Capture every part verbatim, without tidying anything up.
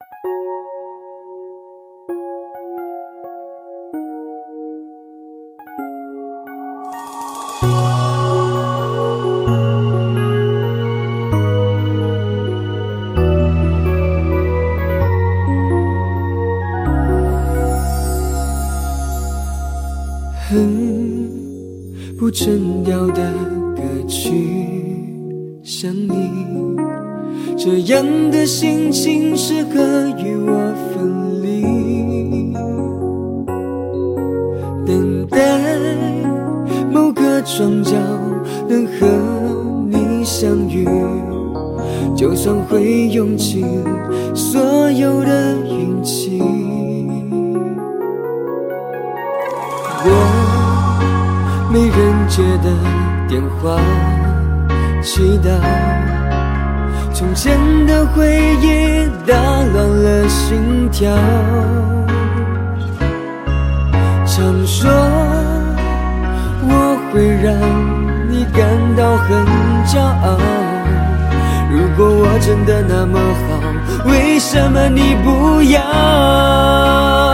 哼，不成调的歌曲，想你这样的心情适合与我分离，等待某个转角能和你相遇，就算会用尽所有的运气。我没人接的电话，祈祷从前的回忆打乱了心跳。常说我会让你感到很骄傲，如果我真的那么好，为什么你不要？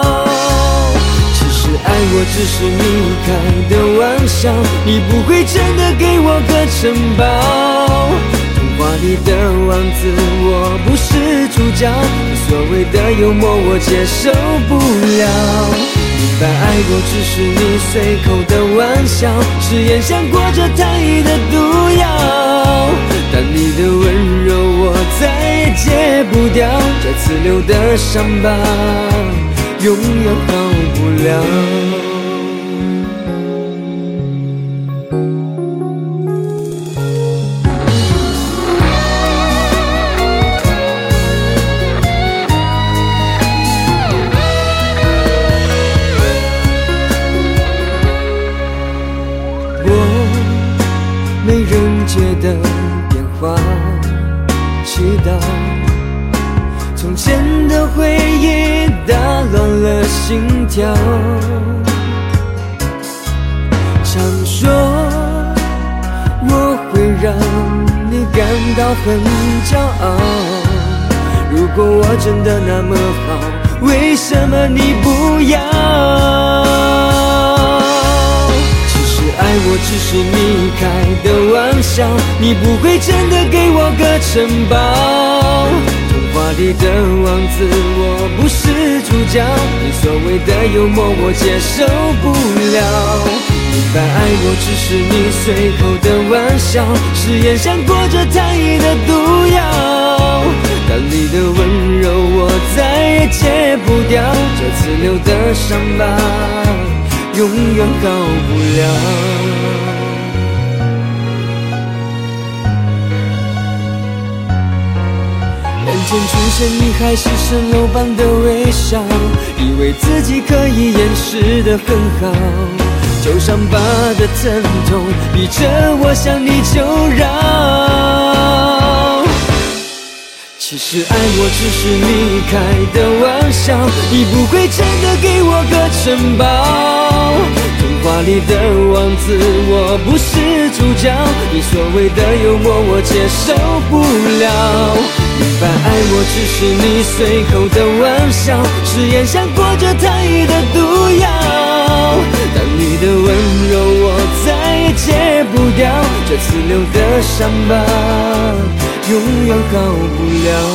爱我只是你开的玩笑，你不会真的给我个城堡。童话里的王子，我不是主角，你所谓的幽默我接受不了。明白爱我只是你随口的玩笑，誓言像裹着糖衣的毒药，但你的温柔我再也戒不掉，这刺留的伤疤永远好不了。我没人接的电话，祈祷从前的回忆打乱了心跳。常说我会让你感到很骄傲，如果我真的那么好，为什么你不要？爱我只是你开的玩笑，你不会真的给我个城堡。童话里的王子，我不是主角，你所谓的幽默我接受不了。明白爱我只是你随口的玩笑，誓言像裹着糖衣的毒药，但你的温柔我再也戒不掉，这刺留的伤疤永远好不了。眼前出现你还是蜃楼般的微笑，以为自己可以掩饰得很好，旧伤疤的疼痛逼着我向你求饶。其实爱我只是你开的玩笑，你不会真的给我个城堡。童话里的王子，我不是主角，你所谓的幽默我接受不了。明白爱我只是你随口的玩笑，誓言像裹着糖衣的毒药，但你的温柔我再也戒不掉，这刺留的伤疤永远好不了。